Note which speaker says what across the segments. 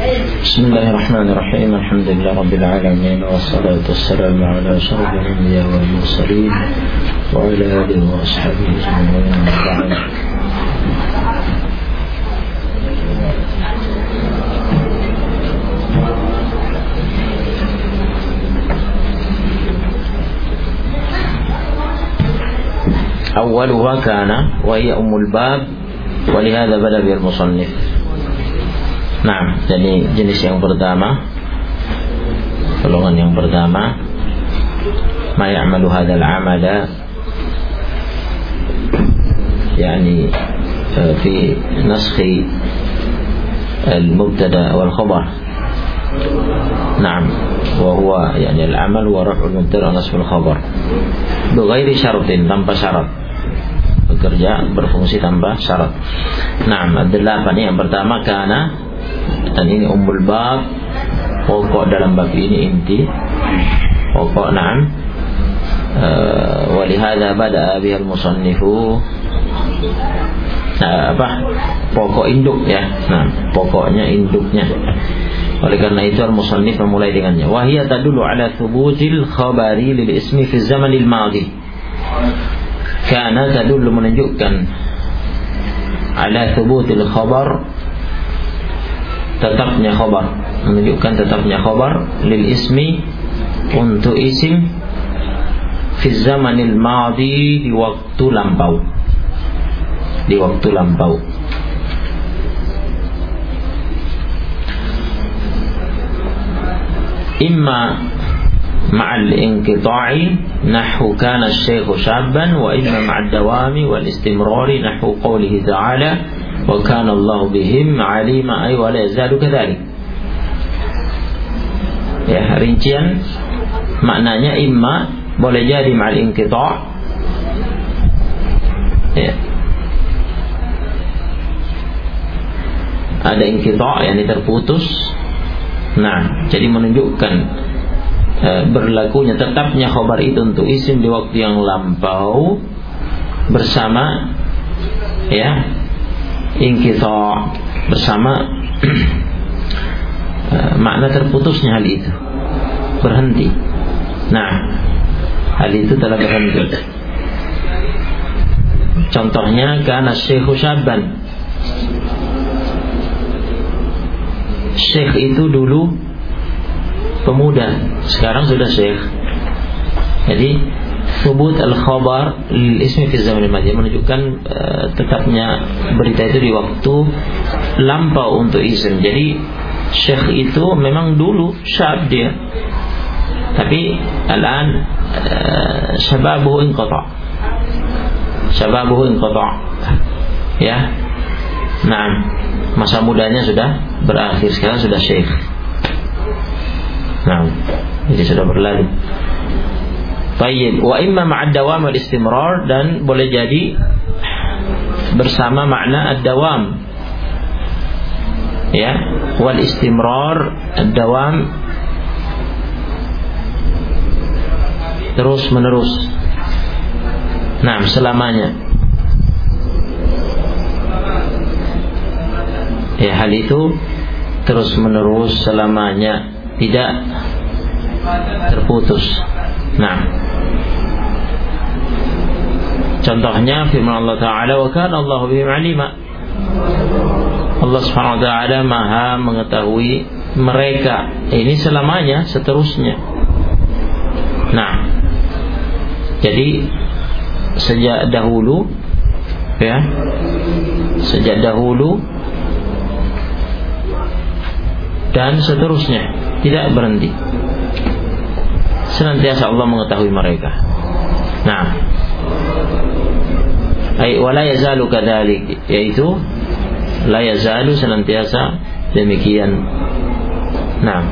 Speaker 1: Bismillahirrahmanirrahim. Alhamdulillah Rabbil Alamin. Wassalatu wassalamu ala asyrafil anbiya wal mursalin wa ala alihi wa ashabihi ajma'in. أولها كان وهي أم الباب ولهذا بدأ بها المصنف. Nah, jadi jenis yang pertama, golongan yang pertama, ma ya'malu hadzal 'amala, yani fi naskhi al-mubtada wal khabar. Naam, wa huwa yani al-'amal wa raf'ul mubtada wa nasbul khabar. Bighairi syaratin, tanpa syarat. Bekerja berfungsi tanpa syarat. Naam, adalah apa nih? Yang pertama kana, dan ini ummul bab, pokok dalam bab ini, inti pokok. Naam, walihada bada'a bihal musannifu, pokok induk ya. Nah, pokoknya induknya. Oleh karena itu al-musannif memulai dengannya. Wahia tadullu ala thubutil khabari lil ismi fi zamanil madhi. Kana tadullu, menunjukkan, ala thubutil khabar, tetapnya khabar, menunjukkan tetapnya khabar, lil ismi, untuk isim, fi zamanil madhi, di waktu lampau, di waktu lampau. Imma ma'al inqita'i nahwu kana asy-syaikhu syabban, wa imma ma'ad dawami wal istimrari nahwu qawlihi ta'ala wa kana Allahu bihim 'alima, ay wa la yazalu kadzalik. Ya, rincian maknanya imma boleh jadi ma'al inqita', ya, ada inqita' yakni terputus. Nah, jadi menunjukkan berlakunya, tetapnya khabar itu untuk isim di waktu yang lampau bersama, ya, inqita', bersama makna terputusnya hal itu, berhenti. Nah, hal itu telah berhenti. Contohnya kana syaikhu syabban, syekh itu dulu pemuda, sekarang sudah syekh. Jadi thubut al-khabar lil ismi fi zaman al-madhi, menunjukkan tetapnya berita itu di waktu lampau untuk isim. Jadi syekh itu memang dulu syab dia, tapi al-an syababuhu inqata', syababuhu inqata', ya. Nah, masa mudanya sudah berakhir, sekarang sudah syekh. Nah, jadi sudah berlalu. Baik, wa imma ma'ad dawam wal istimrar, dan boleh jadi bersama makna ad-dawam, ya, wal istimrar, ad-dawam terus menerus. Nah, selamanya. Ya, hal itu terus menerus selamanya, tidak terputus. Nah, contohnya firman Allah Ta'ala, wa kana Allahu bihim 'alima. Allah Subhanahu wa ta'ala Maha mengetahui mereka. Ini selamanya, seterusnya. Nah, jadi sejak dahulu, ya, sejak dahulu dan seterusnya, tidak berhenti. Senantiasa Allah mengetahui mereka. Nah, ay wala yazalu kadzalik, yaitu la yazalu, senantiasa demikian. Nah,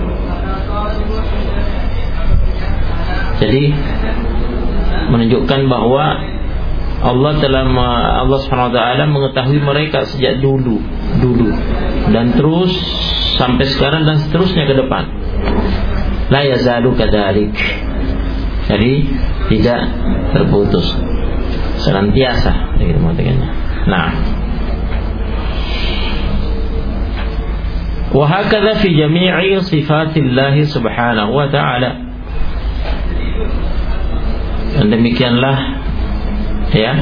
Speaker 1: jadi menunjukkan bahwa Allah Subhanahu wa ta'ala mengetahui mereka sejak dulu dan terus sampai sekarang dan seterusnya ke depan. La yazalu kadzalik, jadi tidak terputus, senantiasa, begitu maksudnya. Nah, Wa hakadha fi jami'i sifatillah subhanahu wa ta'ala. Dan demikianlah ya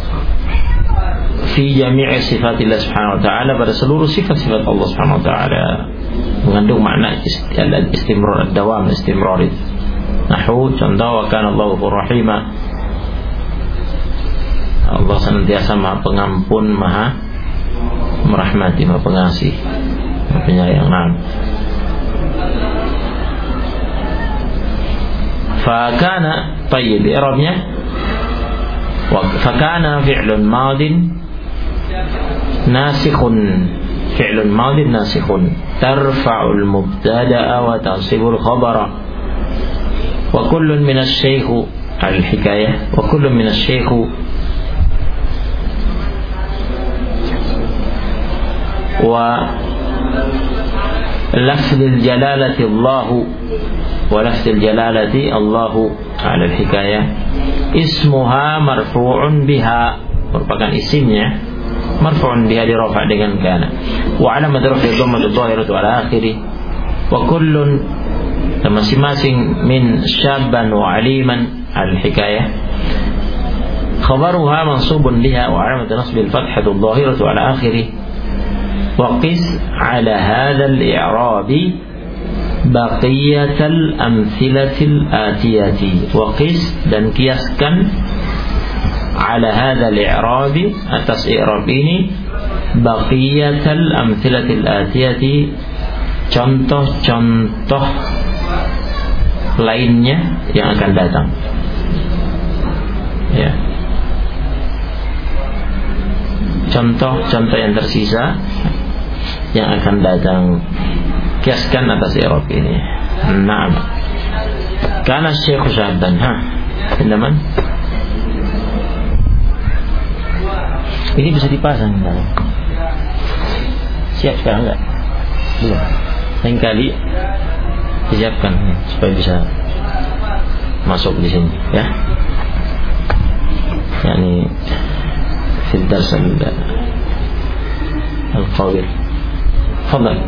Speaker 1: fi jami'i sifatillah subhanahu wa ta'ala, pada seluruh sifat-sifat Allah subhanahu wa ta'ala mengandung makna istimrar, dawam, istimrar. Nahu, contoh, wa kana Allahu rahima, Allah senantiasa maha pengampun, maha merahmati, maha pengasih, maha penyayang. Fakana, tayyib, i'rabnya fakana fi'lun madin nasikhun, fi'lun madin nasikhun tarfa'ul mubtada'a wa tansibul khabara, wa kullun minasy-syaikh al-hikayah, wa kullun minasy-syaikh wa lafzul jalalati Allahu, wa lafzul jalalati Allahu ala al-hikayah ismuha marfu'un biha, merupakan isimnya marfu'un biha, dirafa dengan kana, wa alamat rafi dhammatu dhahiratu ala akhirih, wa kullun, masing-masing min syabban wa aliman al-hikayah khabaruha mansubun biha, wa alamat nasbil fathatu dhahiratu ala akhirih. وقس على هذا الإعراب بقية الأمثلة الآتية. وقس, dan kiaskan, على هذا الإعراب, atas i'rab ini, بقية الأمثلة الآتية, contoh-contoh lainnya yang akan datang. Ya, contoh-contoh yang tersisa yang akan datang, kiaskan atas i'rab ini. Naam. Kana Syekh Syabban, teman-teman. Ini bisa dipasang, siap sekarang enggak? Belum. Lain kali disiapkan supaya bisa masuk di sini, ya. Yani fil dars al-qawil. Fadhal.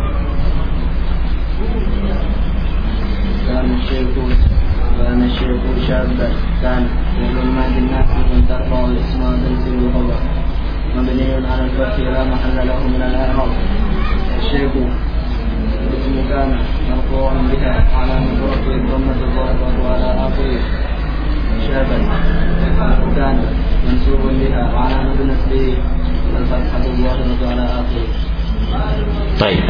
Speaker 1: كان الشيخ شابا كان ولما بالناس من ترفع الاسم وتنزل الخبر مبني على الفتح لا محل له من الاعراب. الشيخ اسم كان مرفوع بها على مفرد الضمة الظاهرة على آخره. شابا كان منصوب بها وعلامة نسبه الفتحة الظاهرة على آخره. طيب.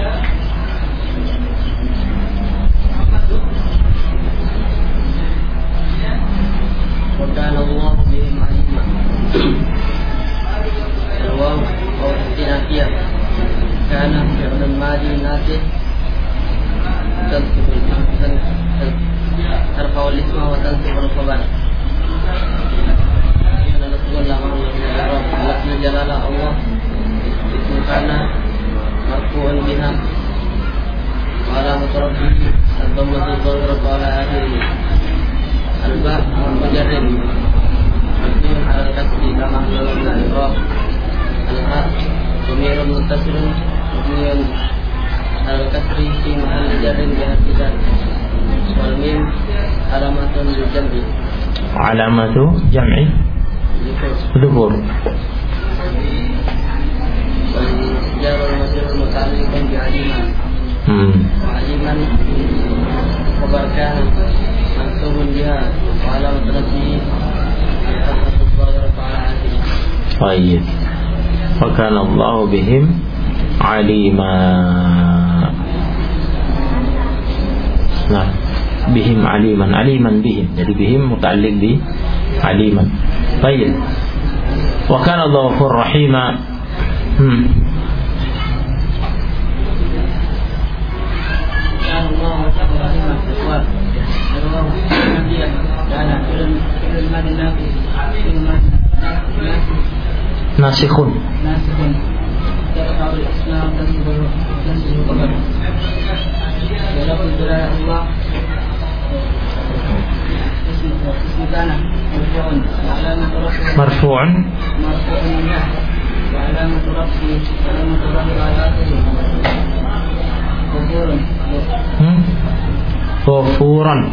Speaker 1: وكان الله بهم عليما. الواو أو استئنافية كان فعل ماضي ناسخ ترفع الاسم وتنصب الخبر. كان لفظ لفظ جلالة الله اسم كان مرفوع بها وعلامة رفعه الضمة الظاهرة على آخره. الباء مجرد مبني على الكسر لا محل له من الإعراب. الهاء ضمير متصل مبني على الكسر في محل جر بهالكتاب. والميم علامة للجمع. علامة جمع ذكور. والجار والمجرور متعلق بعليما. وعليما خبر كان منصوب بها وعلامة نصبه الفتحة الظاهرة على آخره. طيب. وكان الله بهم عليما. Nah, bihim aliman, aliman bihim. Jadi bihim muta'alliq bi aliman. Baik. Wa kana Allahu ghafurur rahima. Nasikhun. Marfu'un. Ghafuran.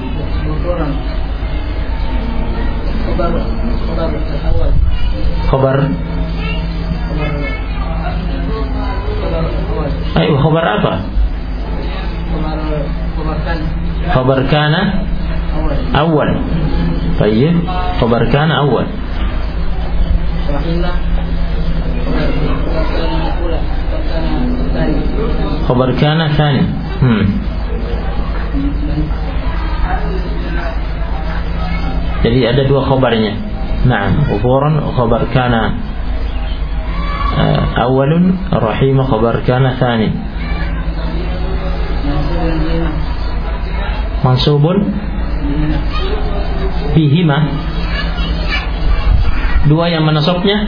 Speaker 1: Khabar. Ayo, khabar apa? Khabar kana awal. Baik, khabar kana awal. Khabar kana tsani. Jadi ada dua khabarnya. Naam, ghafuran khabar kana awalun, rahim khabar kana tsani. Mansubun bihima. Dua yang menasabnya.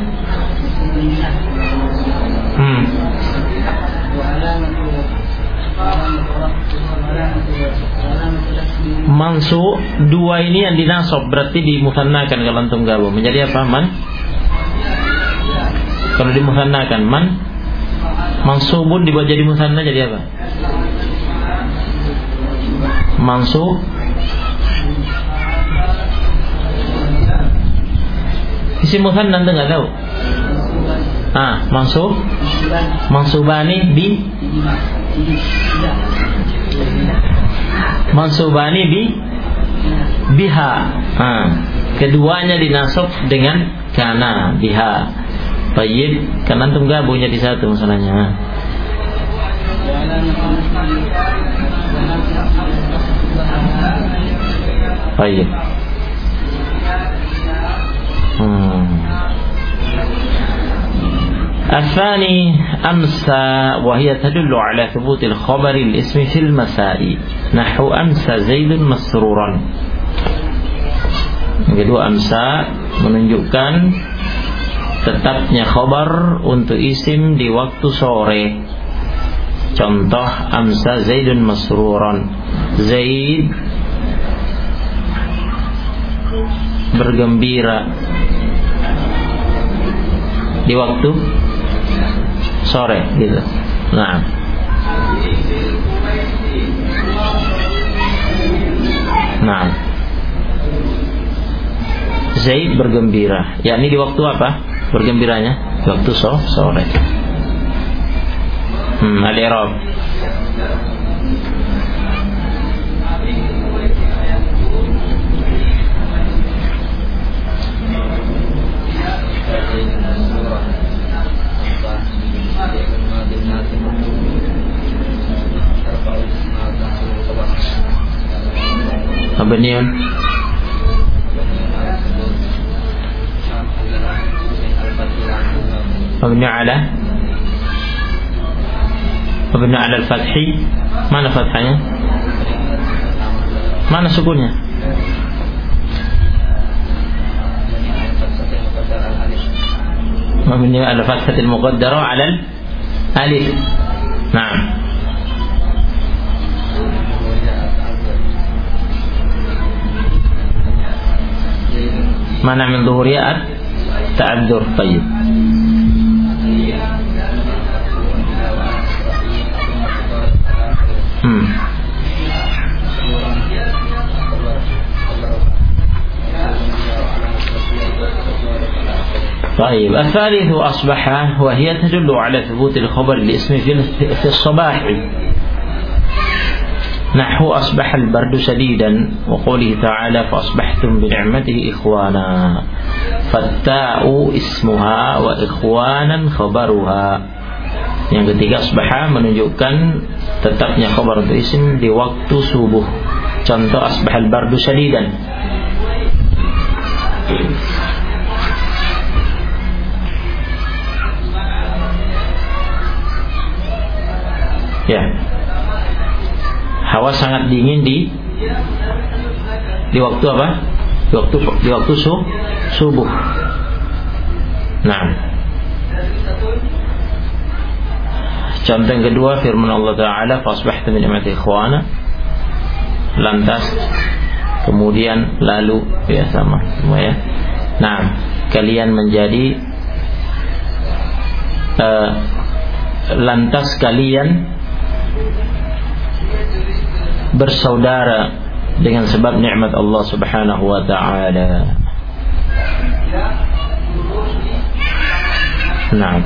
Speaker 1: Mansub dua ini yang dinasab berarti dimusannakan kalau antum gabung menjadi apa? Man. Kalau dimusannakan man, mansubun dibuat jadi musanna jadi apa? Mansub. Isim musanna anda nggak tahu? Mansub. Mansubani bi. Mansubani bi biha. Keduanya dinasab dengan kana biha. Baik, kan antum gabung jadi satu masalahnya. Baik. الثاني أمسى وهي تدل على ثبوت الخبر الاسم في المساء نحو أمسى زيد مسرورا. Yang kedua, amsa menunjukkan tetapnya khabar untuk isim di waktu sore. Contoh amsa Zaidun masruran. Zaid bergembira di waktu sore gitu. Nah, Zaid bergembira, yakni di waktu apa? Bergembiranya di waktu sore. Al-i'rab. Mabniun mabni ala al-fathi. Mana fathanya? Mana sukunnya? Mabni ala fathati al-muqaddara ala al-alif. Naam. Mana min dhuhuriyat ta'addur. Tayyib. طيب الثالث أصبح وهي تدل على ثبوت الخبر الاسم في الصباح نحو أصبح البرد شديدا وقوله تعالى فأصبحتم بنعمته إخوانا فالتاء اسمها وإخوانا خبرها. Yang ketiga, asbaha menunjukkan tetapnya khabar untuk isim di waktu subuh. Contoh asbahal bardu syadidan. Ya. Hawa sangat dingin di waktu apa? Di waktu subuh. Nah. Contoh yang kedua firman Allah Ta'ala fasbahtu min ni'mati ikhwana. Lantas kemudian lalu ya sama semua ya. Nah, kalian menjadi lantas kalian bersaudara dengan sebab nikmat Allah Subhanahu wa taala. Nah,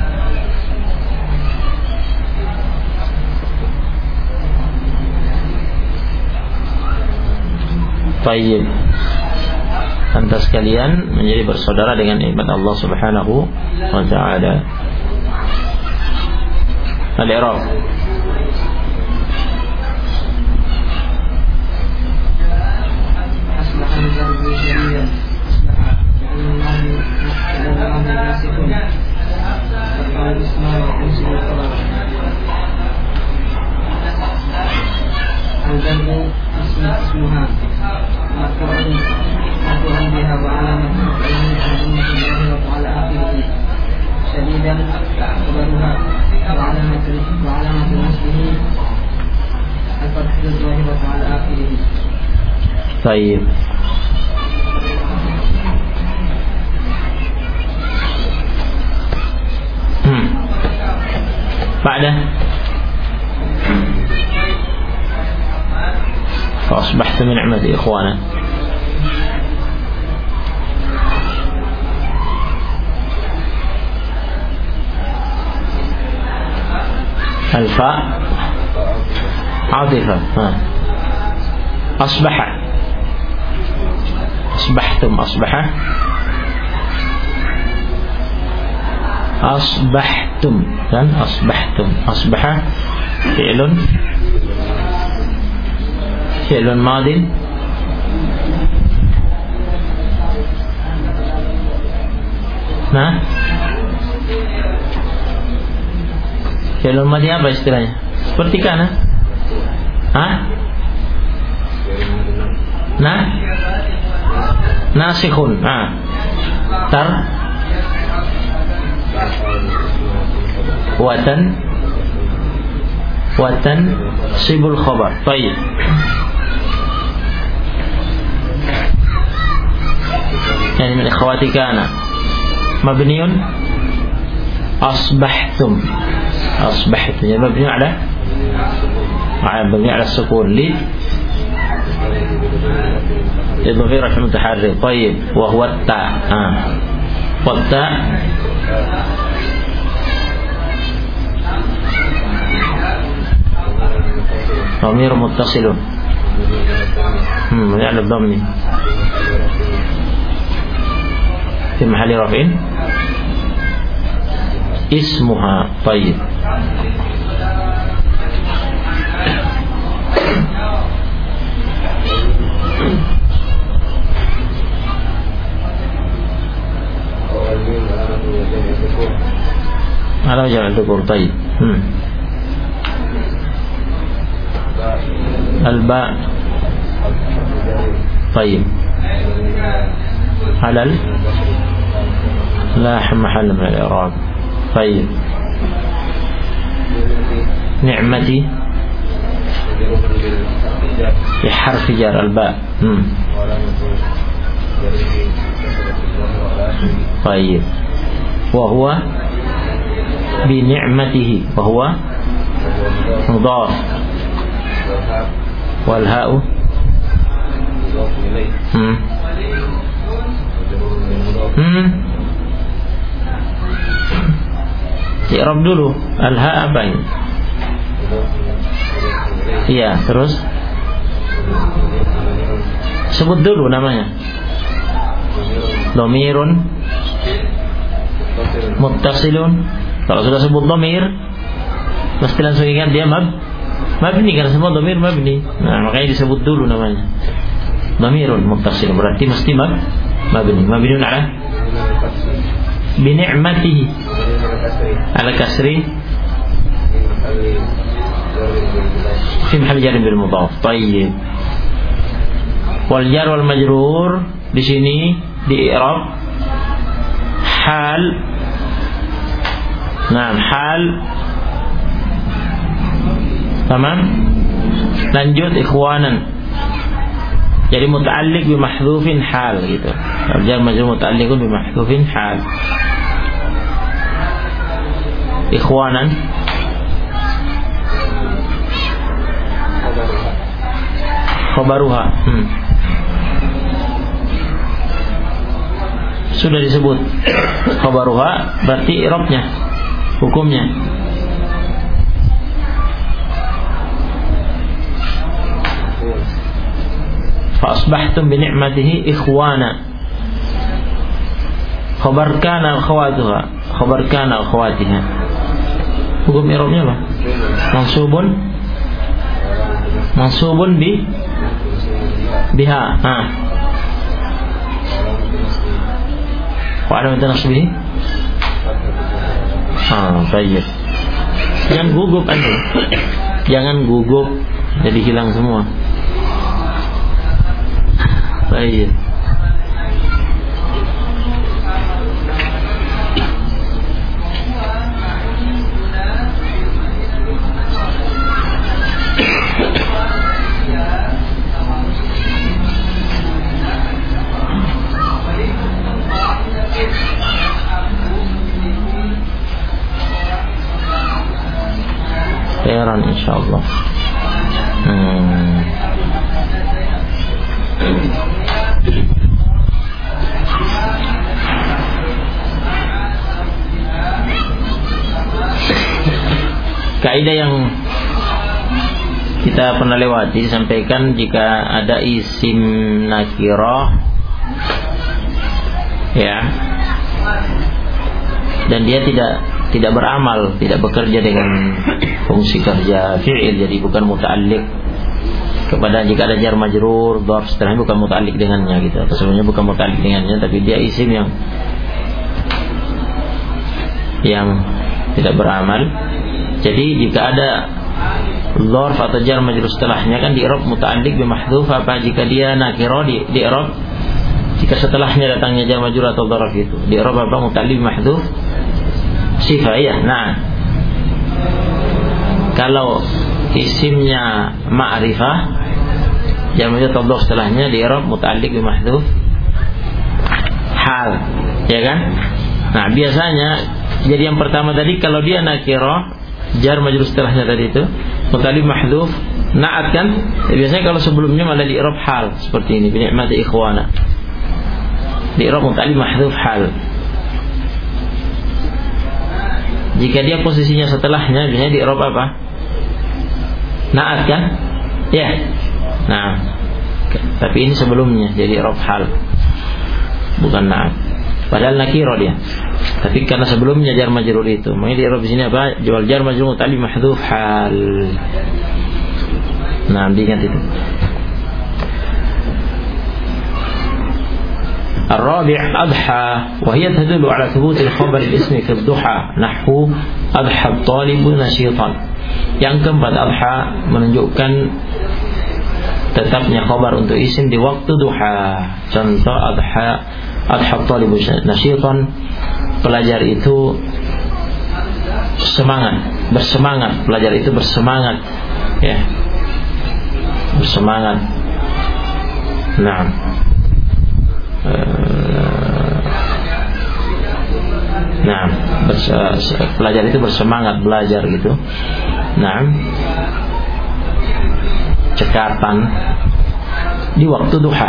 Speaker 1: baik. Anda sekalian menjadi bersaudara dengan nikmat Allah Subhanahu wa taala. Al-i'rab. طيب بعده فأصبحت من نعمة إخوانا. الفاء عاطفة. أصبح أصبحتم أصبح أصبحتم dan أصبحتم أصبح فعل ماض nah fi'il madhi apa istilahnya? Seperti kana? Nah, nasikhun. Watan sibul khabar. Baik. Yani min ikhwati kana mabniun asbahtum. أصبحت مبني على السكون للضمير المتحرك. طيب وهو التاء. والتاء ضمير متصل مبني على الضم في محل رفع اسمها. طيب على وجه الذكور. طيب الباء. طيب على لا محل من الإعراب. طيب نعمتي بحرف جر الباء. طيب وهو بنعمته وهو مضاف والهاء i'rab dulu. Al-ha apa ini? Iya, terus sebut dulu namanya. Dhamirun muttasilun. Kalau sudah sebut dhamir mesti langsung ingat dia mabni karena semua dhamir mabni. Nah, makanya disebut dulu namanya. Dhamirun muttasilun berarti mesti mabni. Mabniun ala bi ni'matihi ala kasri fi mahall jar bil mudhaf. Tayyib. Wal jar wal majrur di sini di i'rab hal. Nah, hal. Tamam. Lanjut ikhwanan. Jadi muta'alliq bi mahdhufin hal gitu. Jar majrur muta'alliqun bi mahdhufin hal. Ikhwanan Khabaruha. Sudah disebut khabaruha, berarti i'rabnya, hukumnya. Fa asbahtum bi ni'matihi ikhwana. Khabar kana akhawatuha, khabar kana akhawatiha. Hukum i'rabnya apa? Mansubun biha. Wa alamat nasbihi. Baik. Jangan gugup Anda. Jangan gugup, jadi hilang semua. Baik. Khairan insyaallah. Kaidah yang kita pernah lewati sampaikan, jika ada isim nakirah ya, dan dia tidak beramal, tidak bekerja dengan fungsi kerja fi'il, jadi bukan muta'alliq kepada, jika ada jar majrur dzarf setelahnya bukan muta'alliq dengannya gitu, atau sebenarnya bukan muta'alliq dengannya, tapi dia isim yang tidak beramal. Jadi jika ada dzarf atau jar majrur setelahnya kan di i'rab muta'alliq bi mahdhuf. Apa jika dia nakirah di i'rab, jika setelahnya datangnya jar majrur atau dzarf itu di i'rab apa? Muta'alliq bi mahdhuf sifah ya. Nah, kalau isimnya ma'rifah, jar majrur atau dzarf setelahnya di i'rab muta'alliq bi mahdhuf hal, ya kan? Nah, biasanya jadi yang pertama tadi kalau dia nakirah, jar majrur setelahnya tadi itu muta'alliq mahdhuf na'at kan? Ya, biasanya kalau sebelumnya malah di i'rab hal seperti ini, bi ni'mati ikhwana. Di i'rab muta'alliq mahdhuf hal. Jika dia posisinya setelahnya biasanya di i'rab apa? Na'at kan? Ya. Nah, tapi ini sebelumnya jadi i'rab hal, bukan na'at. Padahal nakirah dia. Tapi karena sebelumnya jar majrur itu, makanya di i'rab di sini apa? Jual jar majrur muta'alliq mahdhuf hal. Nah, diingat itu. الرابع أضحى، وهي تدل على ثبوت الخبر الاسم في الضحى نحو أضحى الطالب نشيطا. Yang keempat, adha menunjukkan tetapnya khabar untuk isim di waktu duha. Contoh adha at-talibu nasyitan, pelajar itu bersemangat, pelajar itu bersemangat, ya, bersemangat. Nah, pelajar itu bersemangat belajar gitu. Nah, cekatan di waktu duha.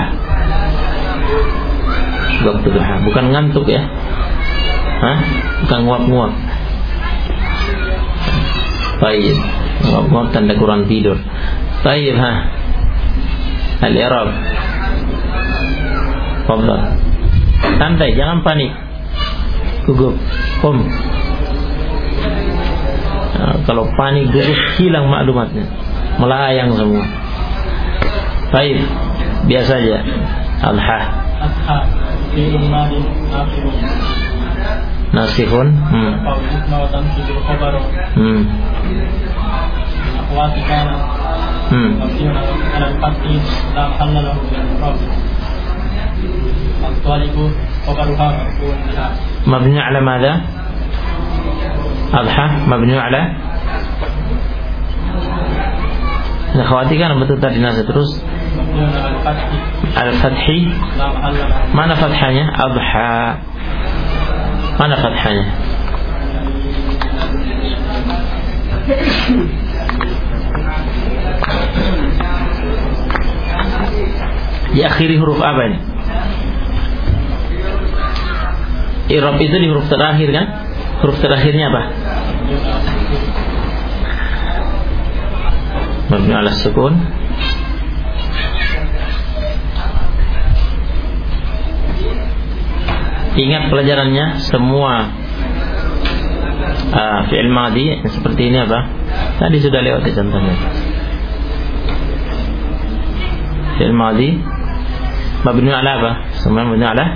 Speaker 1: Waktu duha, bukan ngantuk ya. Bukan nguap-nguap. Baik, nguap-nguap tanda kurang tidur. Baik, al-i'rab. Fadhal. Santai, jangan panik. Gugup. Kalau panik, gugup, hilang maklumatnya, melayang semua. Baik, biasa aja. Adha. Nasihun. مبني على ماذا؟ أضحى مبني على akhwati kan betul tadi nasa terus al-fathi. Mana fathanya? Adha. Mana fathanya? Diakhiri huruf apa ini? I'rab itu di huruf terakhir kan? Huruf terakhirnya apa? Mabni 'ala sukun. Ingat pelajarannya semua fi'il madhi seperti ini apa? Tadi sudah lewat contohnya. Fi'il madhi mabni 'ala apa? Semua mabni 'ala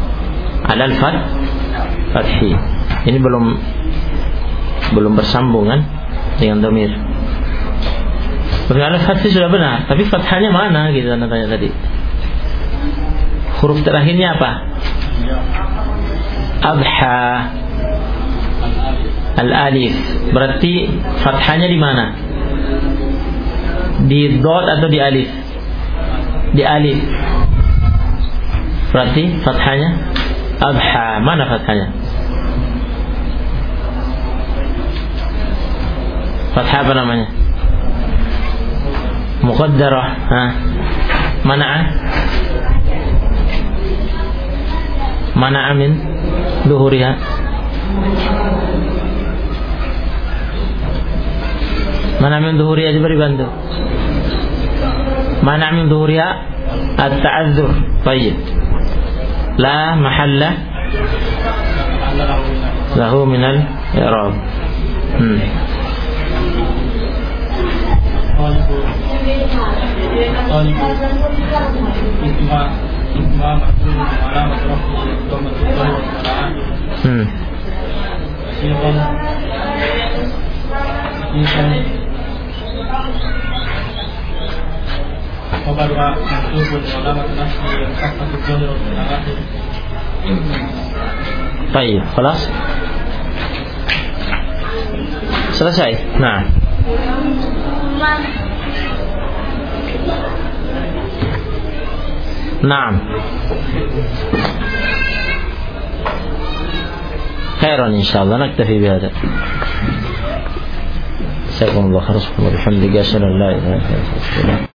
Speaker 1: al-fathi. Ini belum bersambung kan dengan dhamir. Mabni 'ala al-fathi sudah benar, tapi fathahnya mana gitu Anda tanya tadi. Huruf terakhirnya apa? Adha al-alif. Berarti fathahnya di mana? Di dot atau di alif? Di alif. Berarti fathahnya adha. Mana fathahnya? Fathah apa namanya? Muqaddarah. Mana'a. Mana'a min duhuriha. Mana'a min duhuriha, coba dibantu. Mana'a min duhuriha at-ta'adzur. Baik. La mahalla lahu min al-i'rab. Baik, خلاص selesai. Nah, نعم خيرا إن شاء الله نكتفي بهذا. جزاكم الله خيرا. سبحانك وبحمدك أشهد أن لا إله إلا أنت.